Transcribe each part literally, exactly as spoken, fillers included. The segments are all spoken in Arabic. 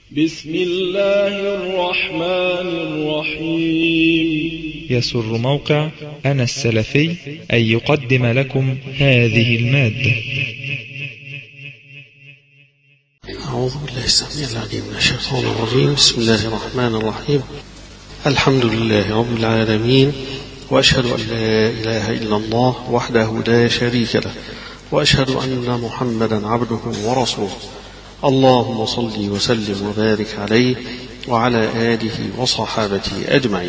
بسم الله الرحمن الرحيم. يسر موقع أنا السلفي أن يقدم لكم هذه المادة. أعوذ بالله السميع العليم من الشيطان الرجيم. بسم الله الرحمن الرحيم. الحمد لله رب العالمين، وأشهد أن لا إله إلا الله وحده لا شريك له، وأشهد أن محمدا عبده ورسوله. اللهم صل وسلم وبارك عليه وعلى آله وصحابته أجمعين.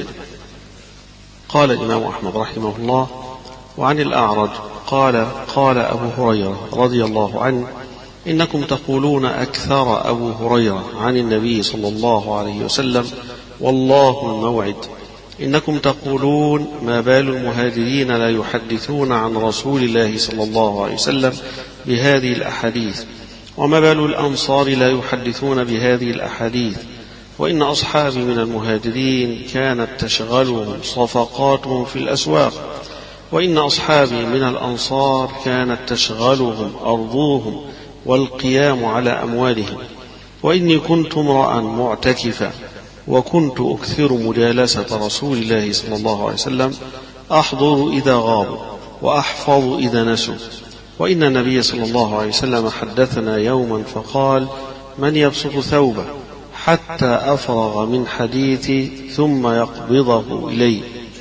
قال الإمام أحمد رحمه الله: وعن الأعرج قال قال أبو هريرة رضي الله عنه: إنكم تقولون أكثر أبو هريرة عن النبي صلى الله عليه وسلم والله الموعد. إنكم تقولون ما بال المهاجرين لا يحدثون عن رسول الله صلى الله عليه وسلم بهذه الأحاديث، وما بال الأنصار لا يحدثون بهذه الأحاديث. وإن أصحابي من المهاجرين كانت تشغلهم صفقاتهم في الأسواق، وإن أصحابي من الأنصار كانت تشغلهم أرضوهم والقيام على أموالهم. وإني كنت امرأ معتكفا، وكنت أكثر مجالسة رسول الله صلى الله عليه وسلم، أحضر إذا غابوا وأحفظ إذا نسوا. وإن النبي صلى الله عليه وسلم حدثنا يوما فقال: من يبسط ثوبه حتى أفرغ من حديثي ثم يقبضه إلي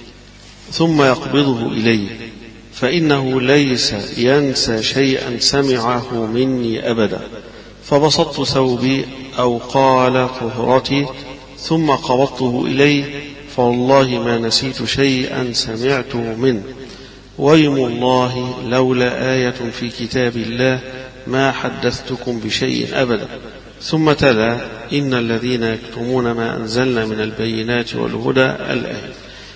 ثم يقبضه إلي فإنه ليس ينسى شيئا سمعه مني أبدا. فبسطت ثوبي أو قال طهرتي ثم قبضته إلي، فوالله ما نسيت شيئا سمعته منه. ويم الله لولا آية في كتاب الله ما حدثتكم بشيء أبدا. ثم تلا: إن الذين يكتمون ما أنزلنا من البينات والهدى الآية.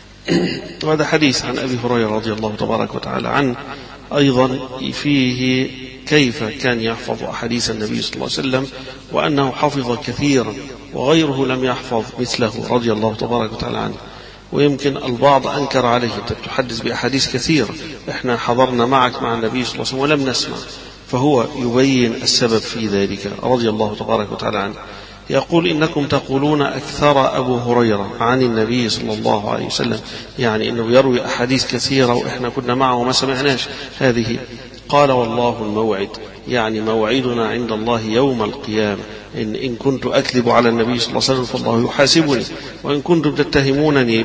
وهذا حديث عن أبي هريرة رضي الله تبارك وتعالى عنه، أيضا فيه كيف كان يحفظ أحاديث النبي صلى الله عليه وسلم، وأنه حفظ كثيرا وغيره لم يحفظ مثله رضي الله تبارك وتعالى عنه. ويمكن البعض أنكر عليه: أنت تحدث بأحاديث كثيرة، إحنا حضرنا معك مع النبي صلى الله عليه وسلم ولم نسمع. فهو يبين السبب في ذلك رضي الله تبارك وتعالى عنه. يقول: إنكم تقولون أكثر أبو هريرة عن النبي صلى الله عليه وسلم، يعني إنه يروي أحاديث كثيرة وإحنا كنا معه وما سمعناش هذه. قال: والله الموعد، يعني موعدنا عند الله يوم القيامة. إن, إن كنت أكذب على النبي صلى الله عليه وسلم فالله يحاسبني، وإن كنتم تتهمونني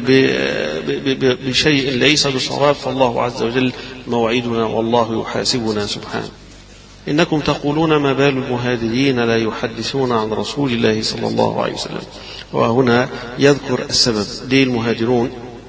بشيء ليس بصواب فالله عز وجل موعدنا والله يحاسبنا سبحانه. إنكم تقولون ما بال المهاجرين لا يحدثون عن رسول الله صلى الله عليه وسلم. وهنا يذكر السبب. ليه المهاجرون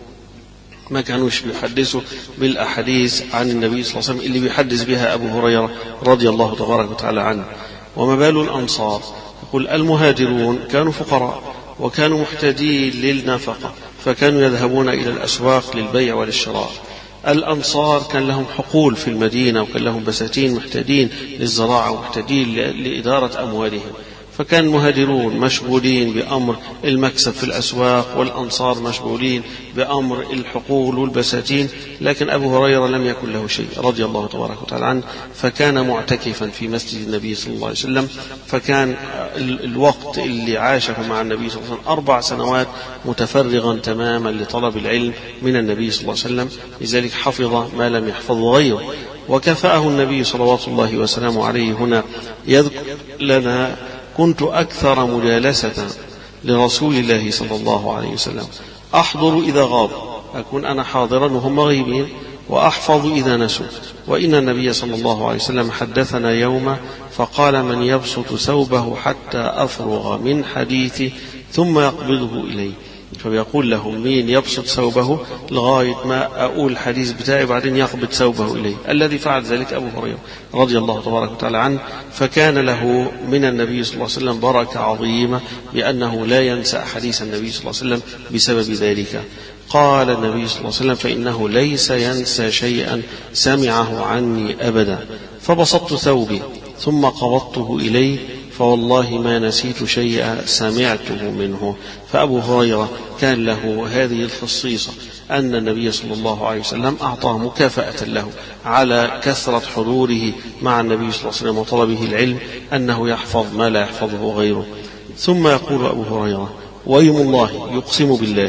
ما كانوش بيحدثوا بالأحاديث عن النبي صلى الله عليه وسلم اللي بيحدث بها أبو هريرة رضي الله تبارك وتعالى عنه؟ وما بال الأنصار؟ يقول: المهاجرون كانوا فقراء وكانوا محتاجين للنفقة، فكانوا يذهبون إلى الأسواق للبيع والشراء. الأنصار كان لهم حقول في المدينة، وكان لهم بساتين محتاجين للزراعة ومحتاجين لإدارة أموالهم. فكان المهاجرون مشغولين بأمر المكسب في الأسواق، والأنصار مشغولين بأمر الحقول والبساتين. لكن أبو هريرة لم يكن له شيء رضي الله تبارك وتعالى عنه، فكان معتكفا في مسجد النبي صلى الله عليه وسلم. فكان الوقت اللي عاشه مع النبي صلى الله عليه وسلم أربع سنوات متفرغا تماما لطلب العلم من النبي صلى الله عليه وسلم، لذلك حفظ ما لم يحفظه غيره. وكفأه النبي صلوات الله وسلامه عليه. هنا يذكر لنا: كنت أكثر مجالسة لرسول الله صلى الله عليه وسلم، أحضر إذا غاب، أكون أنا حاضرا وهم غيبين، وأحفظ إذا نسوا. وإن النبي صلى الله عليه وسلم حدثنا يوما فقال: من يبسط ثوبه حتى أفرغ من حديثي ثم يقبضه إلي. فبيقول لهم: مين يبسط ثوبه لغاية ما أقول الحديث بتاعي بعدين يقبض ثوبه إليه. الذي فعل ذلك أبو هريرة رضي الله تبارك وتعالى عنه. فكان له من النبي صلى الله عليه وسلم بركة عظيمة، بأنه لا ينسى حديث النبي صلى الله عليه وسلم بسبب ذلك. قال النبي صلى الله عليه وسلم: فإنه ليس ينسى شيئا سمعه عني أبدا. فبسطت ثوبي ثم قبضته إليه، فوالله ما نسيت شيئا سمعته منه. فأبو هريرة كان له هذه الخصيصة، أن النبي صلى الله عليه وسلم أعطاه مكافأة له على كثرة حضوره مع النبي صلى الله عليه وسلم وطلبه العلم، أنه يحفظ ما لا يحفظه غيره. ثم يقول أبو هريرة: ويم الله يقسم بالله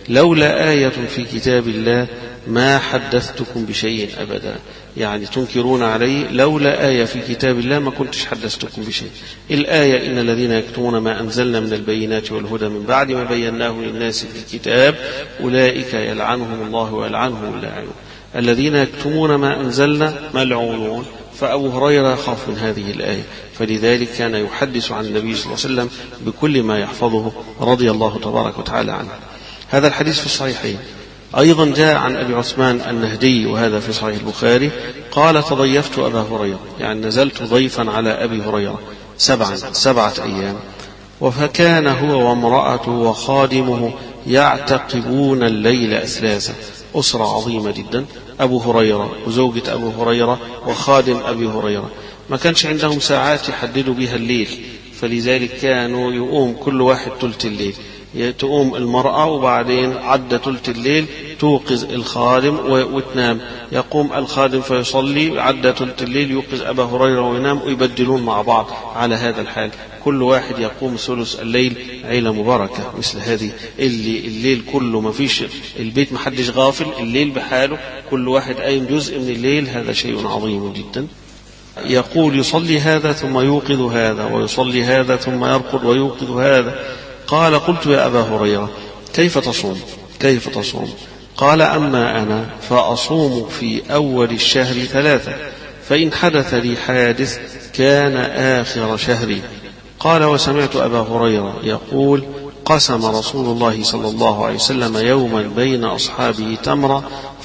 لولا آية في كتاب الله ما حدثتكم بشيء أبدا. يعني تنكرون علي، لولا آية في كتاب الله ما كنتش حدثتكم بشيء. الآية: إن الذين يكتمون ما أنزلنا من البينات والهدى من بعد ما بيناه للناس في الكتاب أولئك يلعنهم الله ويلعنهم اللاعنون. الذين يكتمون ما أنزلنا ملعونون. فأبو هريرة خاف من هذه الآية، فلذلك كان يحدث عن النبي صلى الله عليه وسلم بكل ما يحفظه رضي الله تبارك وتعالى عنه. هذا الحديث في الصحيحين. أيضا جاء عن أبي عثمان النهدي وهذا في صحيح البخاري قال: تضيفت أبا هريرة، يعني نزلت ضيفا على أبي هريرة سبعا سبعة أيام، وفكان هو وامرأته وخادمه يعتقبون الليل أثلاثا. أسرة عظيمة جدا، أبو هريرة وزوجة أبو هريرة وخادم أبي هريرة، ما كانش عندهم ساعات يحددوا بها الليل، فلذلك كانوا يقوم كل واحد ثلث الليل، تقوم المرأة وبعدين عد ثلث الليل توقظ الخادم وتنام، يقوم الخادم فيصلي، عد ثلث الليل يوقظ أبا هريرة وينام، ويبدلون مع بعض على هذا الحال. كل واحد يقوم ثلث الليل، عيلة مباركة مثل هذه اللي الليل كله ما فيش البيت، ما حدش غافل، الليل بحاله كل واحد قايم جزء من الليل، هذا شيء عظيم جدا. يقول: يصلي هذا ثم يوقظ هذا، ويصلي هذا ثم يرقد ويوقظ هذا. قال: قلت يا أبا هريرة كيف تصوم كيف تصوم قال: أما أنا فأصوم في أول الشهر ثلاثة، فإن حدث لي حادث كان آخر شهري. قال: وسمعت أبا هريرة يقول: قسم رسول الله صلى الله عليه وسلم يوما بين أصحابه تمرة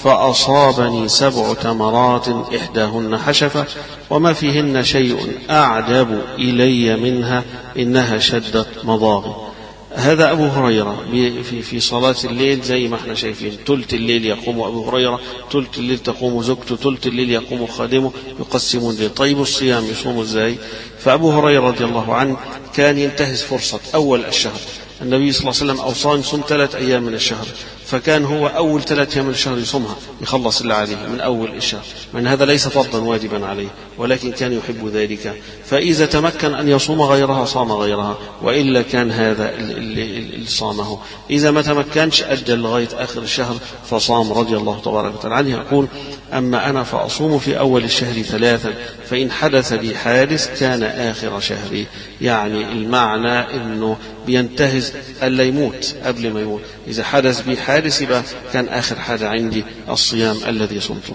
فأصابني سبع تمرات إحداهن حشفة وما فيهن شيء أعجب إلي منها إنها شدت مضاغي. هذا أبو هريرة في في صلاة الليل زي ما احنا شايفين، ثلث الليل يقوم أبو هريرة، ثلث الليل تقوم زوجته، ثلث الليل يقوم خادمه، يقسمون الليل. طيب الصيام يصوم ازاي؟ فأبو هريرة رضي الله عنه كان ينتهز فرصة أول الشهر، النبي صلى الله عليه وسلم أوصى يصوم ثلاث أيام من الشهر، فكان هو أول ثلاث أيام من الشهر يصومها، يخلص اللي عليه من أول الشهر، من هذا ليس فرضا واجبا عليه، ولكن كان يحب ذلك، فإذا تمكن أن يصوم غيرها صام غيرها، وإلا كان هذا اللي صامه. إذا ما تمكنش أجل لغاية آخر الشهر فصام رضي الله تبارك وتعالى عنه. يقول: أما أنا فأصوم في أول الشهر ثلاثا، فإن حدث لي حادث كان آخر شهري. يعني المعنى أنه بينتهز ألا يموت قبل ما يموت، إذا حدث بي حادث يبقى كان آخر حاجة عندي الصيام الذي صمته.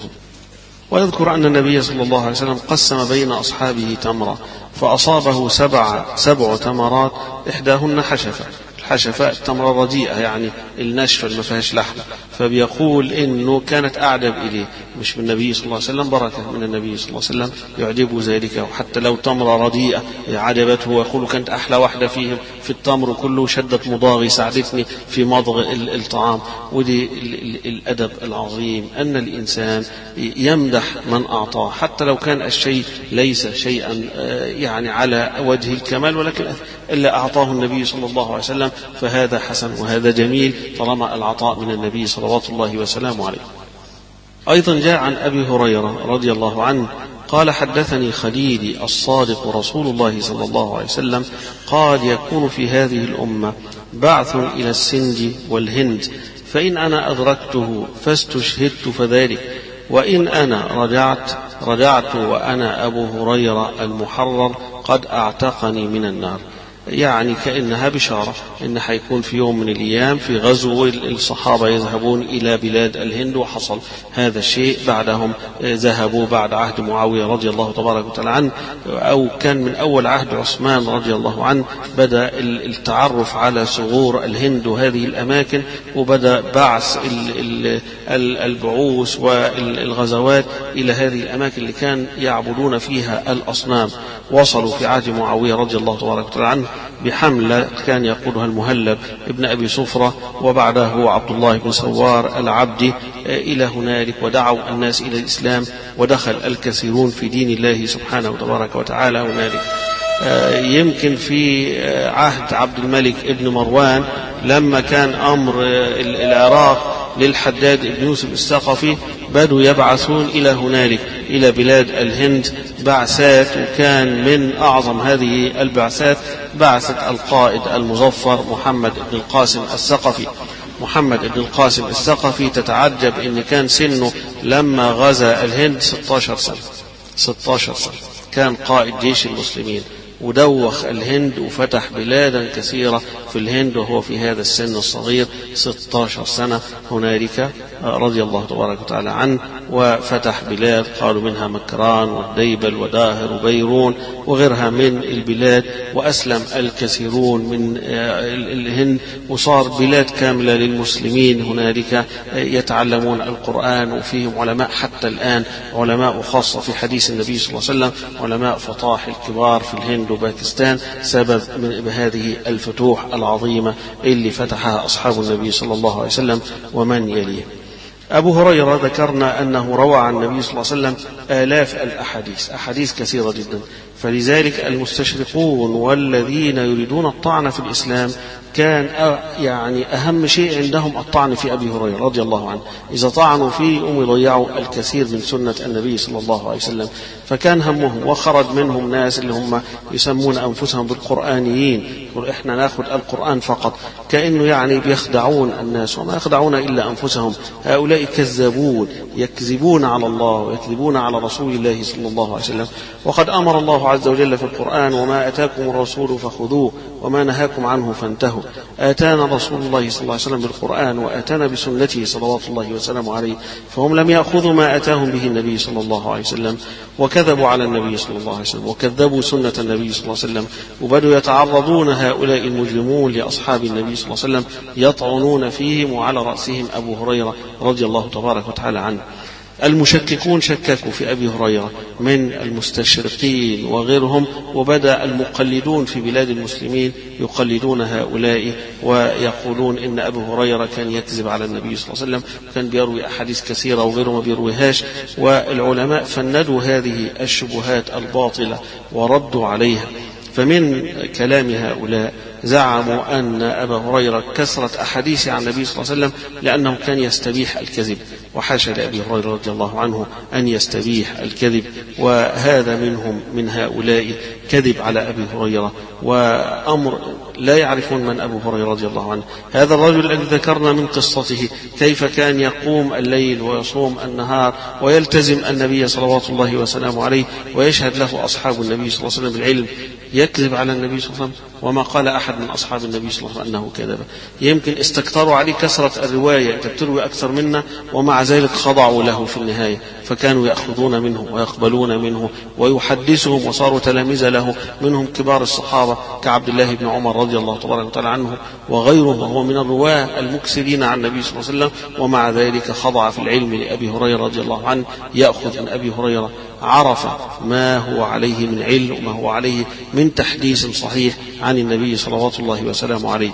ويذكر أن النبي صلى الله عليه وسلم قسم بين أصحابه تمرة فأصابه سبع سبع تمرات إحداهن حشفة. الحشفة التمرة الرديئة، يعني الناشفة اللي ما فيهاش لحم، فبيقول إنه كانت أعجب إليه، مش من النبي صلى الله عليه وسلم، بركة من النبي صلى الله عليه وسلم يعجبه ذلك، وحتى لو تمرة رديئة عجبته، ويقول كانت أحلى واحدة فيهم في التمر كله شدت مضاغي، ساعدتني في مضغ الطعام. ودي الأدب العظيم أن الإنسان يمدح من أعطاه، حتى لو كان الشيء ليس شيئا يعني على وجه الكمال، ولكن إلا أعطاه النبي صلى الله عليه وسلم فهذا حسن وهذا جميل، طالما العطاء من النبي صلوات الله وسلامه عليه. أيضا جاء عن أبي هريرة رضي الله عنه قال: حدثني خليلي الصادق رسول الله صلى الله عليه وسلم قال: يكون في هذه الأمة بعث إلى السند والهند، فإن أنا أدركته فاستشهدت فذلك، وإن أنا رجعت رجعت وأنا أبو هريرة المحرر قد أعتقني من النار. يعني كأنها بشارة إن حيكون في يوم من الأيام في غزو الصحابة يذهبون إلى بلاد الهند، وحصل هذا الشيء بعدهم، ذهبوا بعد عهد معاوية رضي الله تبارك وتعالى عنه، أو كان من أول عهد عثمان رضي الله عنه بدأ التعرف على ثغور الهند وهذه الأماكن، وبدأ بعث البعوث والغزوات إلى هذه الأماكن اللي كان يعبدون فيها الأصنام. وصلوا في عهد معاوية رضي الله تبارك وتعالى عنه بحملة كان يقودها المهلب ابن أبي صفرة، وبعده هو عبد الله بن سوار العبدي إلى هنالك، ودعوا الناس إلى الإسلام، ودخل الكثيرون في دين الله سبحانه وتبارك وتعالى هنالك. يمكن في عهد عبد الملك ابن مروان لما كان أمر العراق للحداد بن يوسف الثقفي بدوا يبعثون إلى هنالك إلى بلاد الهند بعثات، وكان من أعظم هذه البعثات بعثة القائد المظفر محمد بن القاسم الثقفي. محمد بن القاسم الثقفي تتعجب إن كان سنه لما غزا الهند ستة عشر سنة ستة عشر سنة، كان قائد جيش المسلمين ودوخ الهند وفتح بلادا كثيرة في الهند وهو في هذا السن الصغير ستة عشر سنة هنالك رضي الله تبارك وتعالى عنه، وفتح بلاد قالوا منها مكران والديبل وداهر وبيرون وغيرها من البلاد، وأسلم الكثيرون من الهند، وصار بلاد كاملة للمسلمين هنالك يتعلمون القرآن، وفيهم علماء حتى الآن، علماء خاصة في حديث النبي صلى الله عليه وسلم، علماء فطاحل كبار في الهند وباكستان سبب من هذه الفتوح العظيمة اللي فتحها أصحاب النبي صلى الله عليه وسلم ومن يليه. أبو هريرة ذكرنا أنه روى عن النبي صلى الله عليه وسلم آلاف الأحاديث، أحاديث كثيرة جدا، فلذلك المستشرقون والذين يريدون الطعن في الإسلام كان يعني أهم شيء عندهم الطعن في أبي هريرة رضي الله عنه، إذا طعنوا فيه هم يضيعوا الكثير من سنة النبي صلى الله عليه وسلم، فكان همهم. وخرج منهم ناس اللي هم يسمون أنفسهم بالقرآنيين، يقول إحنا نأخذ القرآن فقط، كأنه يعني بيخدعون الناس، وما يخدعون إلا أنفسهم. هؤلاء كذابون يكذبون على الله ويكذبون على رسول الله صلى الله عليه وسلم، وقد أمر الله عز وجل في القرآن وما أتاكم الرسول فخذوه وما نهاكم عنه فانتهوا. آتانا رسول الله صلى الله عليه وسلم بالقرآن وآتانا بسنته صلوات الله وسلامه عليه، فهم لم يأخذوا ما أتاهم به النبي صلى الله عليه وسلم، وكذبوا على النبي صلى الله عليه وسلم وكذبوا سنة النبي صلى الله عليه وسلم، وبدوا يتعرضون هؤلاء المجرمون لأصحاب النبي صلى الله عليه وسلم يطعنون فيهم، وعلى رأسهم أبو هريرة رضي الله تبارك وتعالى عنه. المشككون شككوا في أبي هريرة من المستشرقين وغيرهم، وبدأ المقلدون في بلاد المسلمين يقلدون هؤلاء ويقولون إن أبو هريرة كان يكذب على النبي صلى الله عليه وسلم، كان بيروي أحاديث كثيرة وغيره ما بيرويهاش، والعلماء فندوا هذه الشبهات الباطلة وردوا عليها. فمن كلام هؤلاء زعموا أن أبا هريرة كثرت أحاديث عن النبي صلى الله عليه وسلم لأنه كان يستبيح الكذب، وحاشا لأبي هريرة رضي الله عنه أن يستبيح الكذب، وهذا منهم من هؤلاء كذب على أبي هريرة، وأمر لا يعرفون من أبو هريرة رضي الله عنه. هذا الرجل الذي ذكرنا من قصته كيف كان يقوم الليل ويصوم النهار ويلتزم النبي صلوات الله وسلامه عليه، ويشهد له أصحاب النبي صلى الله عليه وسلم بالعلم، يكذب على النبي صلى الله عليه وسلم، وما قال أحد من أصحاب النبي صلى الله عليه وسلم أنه كذب. يمكن استكتروا عليه كثرة الرواية، أنت بتروي أكثر منا، ومع ذلك خضعوا له في النهاية، فكانوا يأخذون منه ويقبلون منه ويحدثهم، وصاروا تلاميذ له، منهم كبار الصحابة كعبد الله بن عمر رضي الله تبارك وتعالى عنه وغيره، وهو من الرواه المكثرين عن النبي صلى الله عليه وسلم، ومع ذلك خضع في العلم لأبي هريرة رضي الله عنه، يأخذ من أبي هريرة، عرف ما هو عليه من علم وما هو عليه من تحديث صحيح عن النبي صلوات الله وسلامه عليه.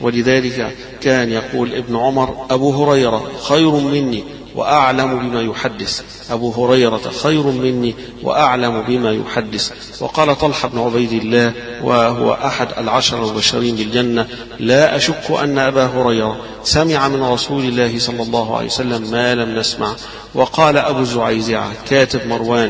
ولذلك كان يقول ابن عمر: أبو هريرة خير مني وأعلم بما يحدث، أبو هريرة خير مني وأعلم بما يحدث. وقال طلحة بن عبيد الله وهو أحد العشر المبشرين بالجنة: لا أشك أن أبا هريرة سمع من رسول الله صلى الله عليه وسلم ما لم نسمع. وقال أبو زعيزعة كاتب مروان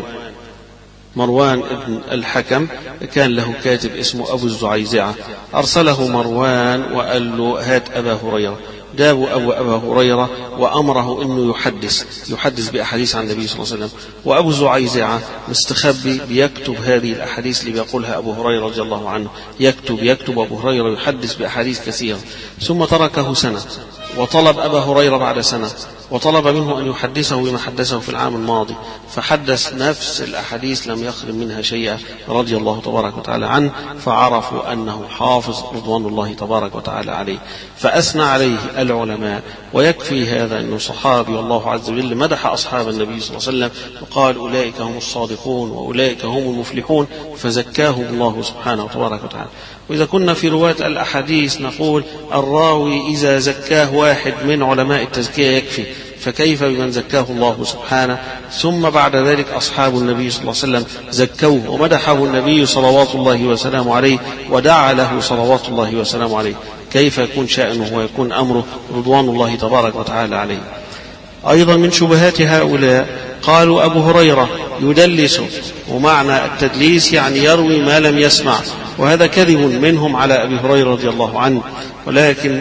مروان ابن الحكم، كان له كاتب اسمه أبو الزعيزعة، أرسله مروان وقال له: هات أبا هريرة. جابوا أبو أبا هريرة وأمره أنه يحدث يحدث بأحاديث عن النبي صلى الله عليه وسلم، وأبو زعيزعة مستخبي بيكتب هذه الأحاديث اللي بيقولها أبو هريرة رضي الله عنه، يكتب يكتب أبو هريرة يحدث بأحاديث كثيرة. ثم تركه سنة وطلب أبا هريرة بعد سنة، وطلب منه أن يحدثه بما حدثه في العام الماضي، فحدث نفس الأحاديث لم يخرم منها شيئا رضي الله تبارك وتعالى عنه، فعرفوا أنه حافظ رضوان الله تبارك وتعالى عليه، فأثنى عليه العلماء. ويكفي هذا أنه صحابي، والله عز وجل مدح أصحاب النبي صلى الله عليه وسلم وقال: أولئك هم الصادقون وأولئك هم المفلحون، فزكاهم الله سبحانه وتبارك وتعالى. وإذا كنا في رواة الأحاديث نقول: الراوي إذا زكاه واحد من علماء التزكية يكفي، فكيف بمن زكاه الله سبحانه؟ ثم بعد ذلك أصحاب النبي صلى الله عليه وسلم زكوه ومدحه النبي صلوات الله وسلامه عليه ودعا له صلوات الله وسلامه عليه، كيف يكون شأنه ويكون أمره رضوان الله تبارك وتعالى عليه؟ أيضا من شبهات هؤلاء قالوا أبو هريرة يدلس، ومعنى التدليس يعني يروي ما لم يسمع، وهذا كذب منهم على أبي هريرة رضي الله عنه، ولكن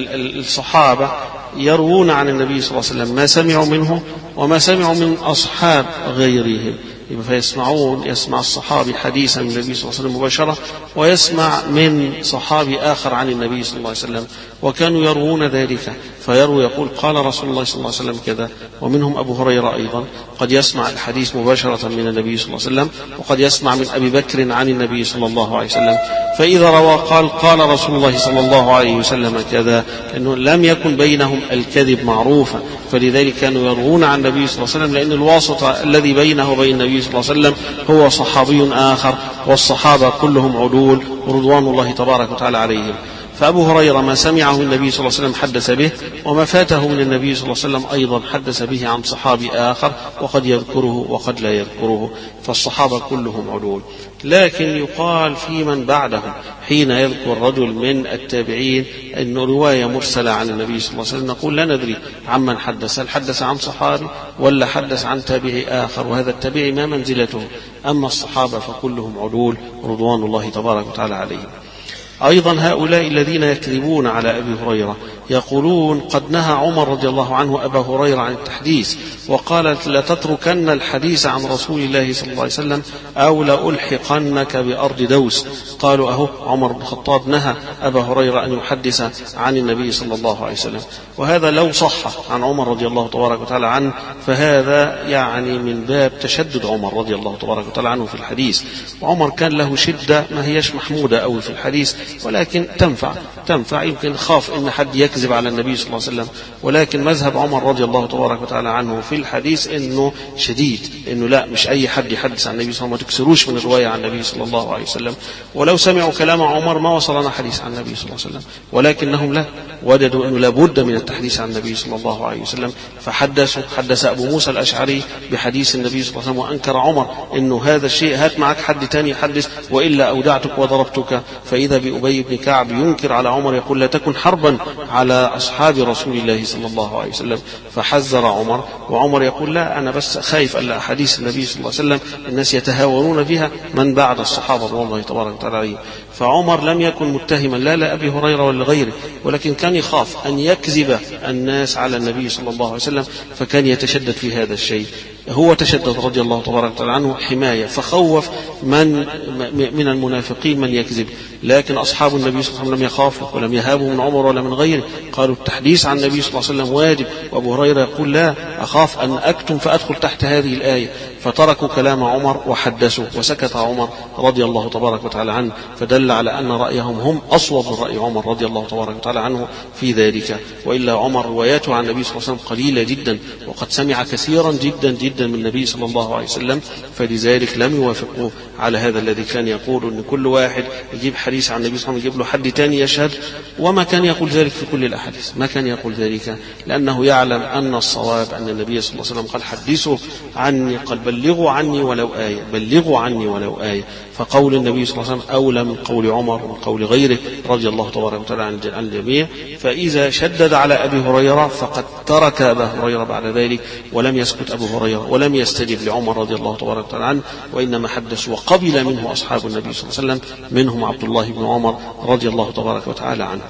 الصحابة يروون عن النبي صلى الله عليه وسلم ما سمعوا منه وما سمعوا من أصحاب غيرهم، فيسمعون يسمع الصحابي حديثا من النبي صلى الله عليه وسلم مباشرة ويسمع من صحابي آخر عن النبي صلى الله عليه وسلم، وكانوا يروون ذلك، فيروي يقول قال رسول الله صلى الله عليه وسلم كذا. ومنهم أبو هريرة أيضا قد يسمع الحديث مباشرة من النبي صلى الله عليه وسلم، وقد يسمع من أبي بكر عن النبي صلى الله عليه وسلم، فإذا روى قال قال رسول الله صلى الله عليه وسلم كذا، لأنه لم يكن بينهم الكذب معروفا، فلذلك كانوا يروون عن النبي صلى الله عليه وسلم، لأن الواسطة الذي بينه وبين النبي صلى الله عليه وسلم هو صحابي آخر، والصحابة كلهم عدول رضوان الله تبارك وتعالى عليهم. فأبو هريرة ما سمعه النبي صلى الله عليه وسلم حدث به، وما فاته من النبي صلى الله عليه وسلم أيضا حدث به عن صحابي آخر، وقد يذكره وقد لا يذكره، فالصحابة كلهم عدول. لكن يقال في من بعدهم حين يذكر رجل من التابعين أن رواية مرسلة عن النبي صلى الله عليه وسلم نقول لا ندري عمن حدث، هل حدث عن صحابي ولا حدث عن تابعي آخر، وهذا التابعي ما منزلته، أما الصحابة فكلهم عدول رضوان الله تبارك وتعالى عليهم. أيضا هؤلاء الذين يكذبون على أبي هريرة يقولون قد نهى عمر رضي الله عنه أبا هريرة عن التحديث، وقال لتتركن الحديث عن رسول الله صلى الله عليه وسلم أو لألحقنك بأرض دوس. قالوا أهو عمر بن الخطاب نهى أبا هريرة أن يحدث عن النبي صلى الله عليه وسلم، وهذا لو صح عن عمر رضي الله تبارك وتعالى عنه فهذا يعني من باب تشدد عمر رضي الله تبارك وتعالى عنه في الحديث. وعمر كان له شدة ما هيش محمودة أوي في الحديث، ولكن تنفع تنفع يمكن خاف ان حد يكذب على النبي صلى الله عليه وسلم، ولكن مذهب عمر رضي الله تبارك وتعالى عنه في الحديث انه شديد، انه لا مش اي حد يحدث عن النبي صلى الله عليه وسلم، ما تكسروش من الروايه عن النبي صلى الله عليه وسلم. ولو سمعوا كلام عمر ما وصلنا حديث عن النبي صلى الله عليه وسلم، ولكنهم لا وجدوا انه لابد من التحديث عن النبي صلى الله عليه وسلم، فحدثوا. حدث ابو موسى الاشعري بحديث النبي صلى الله عليه وسلم، وانكر عمر انه هذا الشيء، هات معك حد تاني يحدث والا اودعتك وضربتك. فاذا بابي بن كعب ينكر على عمر يقول لا تكن حربا على أصحاب رسول الله صلى الله عليه وسلم، فحذر عمر. وعمر يقول لا أنا بس خايف ألا أحاديث النبي صلى الله عليه وسلم الناس يتهاونون بها من بعد الصحابة رضي الله تبارك وتعالى عليهم. فعمر لم يكن متهما لا لأبي هريرة ولا غيره، ولكن كان يخاف أن يكذب الناس على النبي صلى الله عليه وسلم، فكان يتشدد في هذا الشيء. هو تشدد رضي الله تبارك وتعالى عنه حماية، فخوف من من المنافقين من يكذب. لكن أصحاب النبي صلى الله عليه وسلم لم يخافوا ولم يهابوا من عمر ولا من غيره، قالوا التحديث عن النبي صلى الله عليه وسلم واجب. وأبو هريرة يقول لا أخاف أن أكتم فأدخل تحت هذه الآية، فتركوا كلام عمر وحدثوا، وسكت عمر رضي الله تبارك وتعالى عنه، فدل على أن رأيهم هم أصوب من رأي عمر رضي الله تبارك وتعالى عنه في ذلك. وإلا عمر رواياته عن النبي صلى الله عليه وسلم قليلة جدا، وقد سمع كثيرا جدا جدا من النبي صلى الله عليه وسلم، فلذلك لم يوافقوه على هذا الذي كان يقول أن كل واحد يجيب حديث عن النبي صلى الله عليه وسلم يجيب له حد تاني يشهد، وما كان يقول ذلك في كل الأحاديث، ما كان يقول ذلك، لأنه يعلم أن الصواب أن النبي صلى الله عليه وسلم قال حدثوا عني، قال بلغوا عني ولو آية، بلغوا عني ولو آية. فقول النبي صلى الله عليه وسلم أولى من قول عمر ومن قول غيره رضي الله تبارك وتعالى عن الجميع. فإذا شدد على أبي هريرة فقد ترك أبا هريرة بعد ذلك، ولم يسكت أبو هريرة ولم يستجب لعمر رضي الله تبارك وتعالى عنه، وإنما حدث وقبل منه أصحاب النبي صلى الله عليه وسلم، منهم عبد الله بن عمر رضي الله تبارك وتعالى عنه.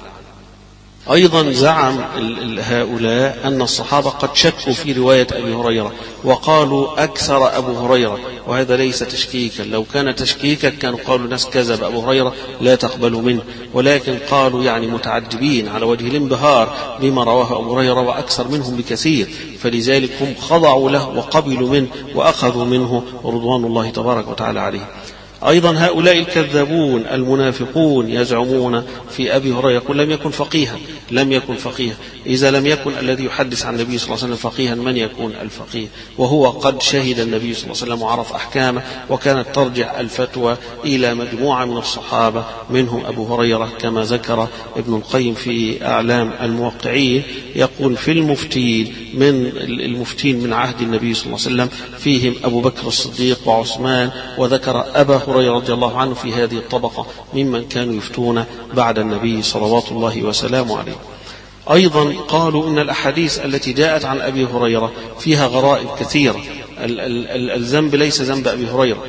أيضا زعم هؤلاء أن الصحابة قد شكوا في رواية أبي هريرة وقالوا أكثر أبو هريرة، وهذا ليس تشكيكا، لو كان تشكيكا كانوا قالوا ناس كذب أبو هريرة لا تقبلوا منه، ولكن قالوا يعني متعجبين على وجه الانبهار بما رواه أبو هريرة وأكثر منهم بكثير، فلذلك هم خضعوا له وقبلوا منه وأخذوا منه رضوان الله تبارك وتعالى عليه. أيضا هؤلاء الكذابون المنافقون يزعمون في أبي هريرة يقول لم يكن فقيها، لم يكن فقيها. إذا لم يكن الذي يحدث عن النبي صلى الله عليه وسلم فقيها من يكون الفقيه؟ وهو قد شهد النبي صلى الله عليه وسلم وعرف أحكامه، وكانت ترجع الفتوى إلى مجموعة من الصحابة منهم أبو هريرة كما ذكر ابن القيم في أعلام الموقعين، يقول في المفتين من المفتين من عهد النبي صلى الله عليه وسلم فيهم أبو بكر الصديق وعثمان، وذكر أبا هريرة رضي الله عنه في هذه الطبقة ممن كانوا يفتون بعد النبي صلوات الله وسلامه عليه. أيضا قالوا إن الأحاديث التي جاءت عن أبي هريرة فيها غرائب كثيرة. الذنب ليس ذنب أبي هريرة،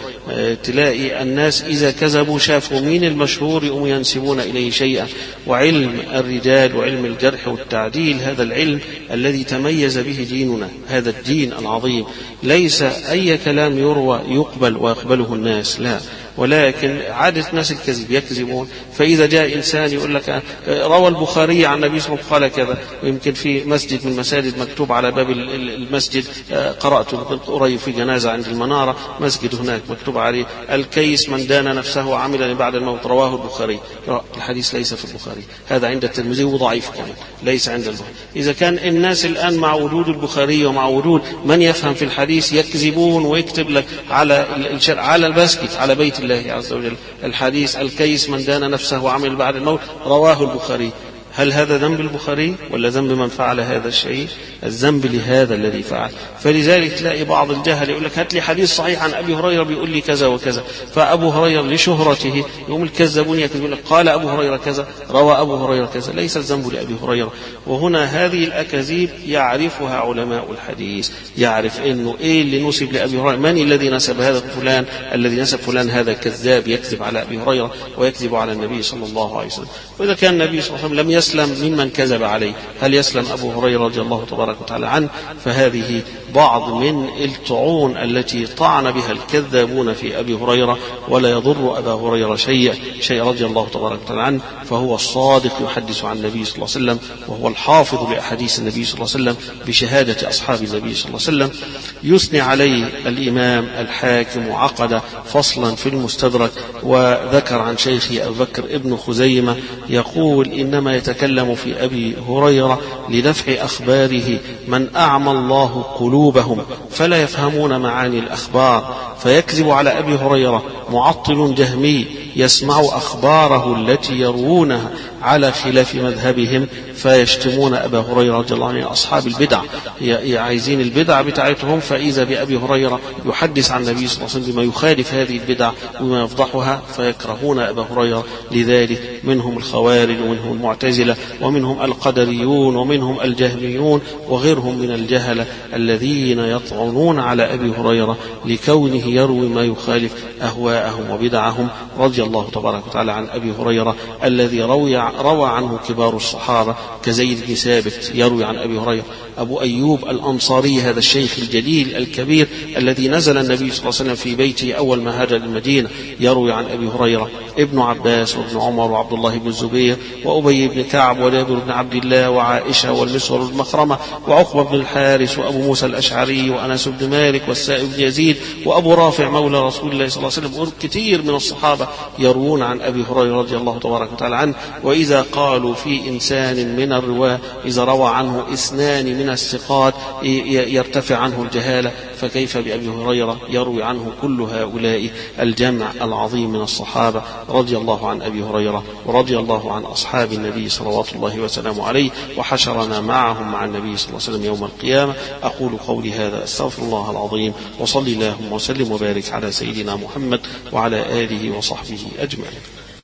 تلاقي الناس إذا كذبوا شافوا مين المشهور يقوموا ينسبون إليه شيئا. وعلم الرجال وعلم الجرح والتعديل هذا العلم الذي تميز به ديننا، هذا الدين العظيم، ليس أي كلام يروى يقبل ويقبله الناس، لا، ولكن عادة الناس الكذب، يكذبون. فإذا جاء إنسان يقول لك روى البخاري عن النبي صلى الله عليه وسلم قال كذا، ويمكن في مسجد من المساجد مكتوب على باب المسجد، قرأت قريب في جنازة عند المنارة مسجد هناك مكتوب عليه الكيس من دان نفسه وعمل بعد الموت رواه البخاري. الحديث ليس في البخاري، هذا عند الترمذي وضعيف كمان، ليس عند البخاري. إذا كان الناس الآن مع وجود البخاري ومع وجود من يفهم في الحديث يكذبون ويكتب لك على على البسكت على بيت الله عز وجل الحديث الكيس من دان نفسه وعمل بعد الموت رواه البخاري، هل هذا ذنب البخاري ولا ذنب من فعل هذا الشيء؟ الذنب لهذا الذي فعل. فلذلك تلاقي بعض الجهل يقول لك هات لي حديث صحيح عن أبي هريرة بيقول لي كذا وكذا، فأبو هريرة لشهرته يوم الكذابون يكذبون لك قال أبو هريرة كذا روى أبو هريرة كذا، ليس الذنب لأبي هريرة. وهنا هذه الأكاذيب يعرفها علماء الحديث، يعرف إنه إيه اللي نسب لأبي هريرة، من الذي نسب هذا فلان، الذي نسب فلان هذا كذاب يكذب على أبي هريرة ويكذب على النبي صلى الله عليه وسلم. وإذا كان النبي صلى الله عليه وسلم لم يسلم ممن كذب عليه، هل يسلم أبو هريرة رضي الله تبارك وتعالى عنه؟ فهذه بعض من الطعون التي طعن بها الكذابون في أبي هريرة، ولا يضر أبا هريرة شيء شيء رضي الله تبارك وتعالى عنه، فهو الصادق يحدث عن النبي صلى الله عليه وسلم، وهو الحافظ لأحاديث النبي صلى الله عليه وسلم بشهادة أصحاب النبي صلى الله عليه وسلم. يثني عليه الإمام الحاكم وعقد فصلا في المستدرك، وذكر عن شيخه أبو بكر ابن خزيمة يقول إنما يتكلم في أبي هريرة لدفع أخباره من أعمى الله قلوبهم فلا يفهمون معاني الأخبار، فيكذب على أبي هريرة معطل جهمي يسمع أخباره التي يروونها على خلاف مذهبهم فيشتمون أبا هريرة رضي الله عنه أصحاب البدع، عايزين البدع بتاعتهم، فإذا بأبي هريرة يحدث عن النبي صلى الله عليه وسلم بما يخالف هذه البدع وما يفضحها فيكرهون أبا هريرة. لذلك منهم الخوارج ومنهم المعتزلة ومنهم القدريون ومنهم الجهميون وغيرهم من الجهلة الذين يطعنون على أبي هريرة لكونه يروي ما يخالف أهواءهم وبدعهم رضي الله تبارك وتعالى عن أبي هريرة الذي روي روى عنه كبار الصحابة كزيد بن ثابت يروي عن أبي هريرة، أبو أيوب الأنصاري هذا الشيخ الجليل الكبير الذي نزل النبي صلى الله عليه وسلم في بيته أول ما هاجر المدينة يروي عن أبي هريرة، ابن عباس وابن عمر وعبد الله بن الزبير وأبي بن كعب وجابر بن عبد الله وعائشة والمسور بن مخرمة وعقبة بن الحارث وأبو موسى الأشعري وأنس بن مالك والسائب بن يزيد وأبو رافع مولى رسول الله صلى الله عليه وسلم، كثير من الصحابة يروون عن أبي هريرة رضي الله تبارك وتعالى عنه. وإذا قالوا في إنسان من الرواة إذا روى عنه اثنان من الثقات يرتفع عنه الجهالة، فكيف بأبي هريرة يروي عنه كل هؤلاء الجمع العظيم من الصحابة رضي الله عن أبي هريرة ورضي الله عن أصحاب النبي صلوات الله وسلامه عليه، وحشرنا معهم مع النبي صلى الله عليه وسلم يوم القيامة. أقول قولي هذا أستغفر الله العظيم، وصلي اللهم وسلم وبارك على سيدنا محمد وعلى آله وصحبه أجمعين.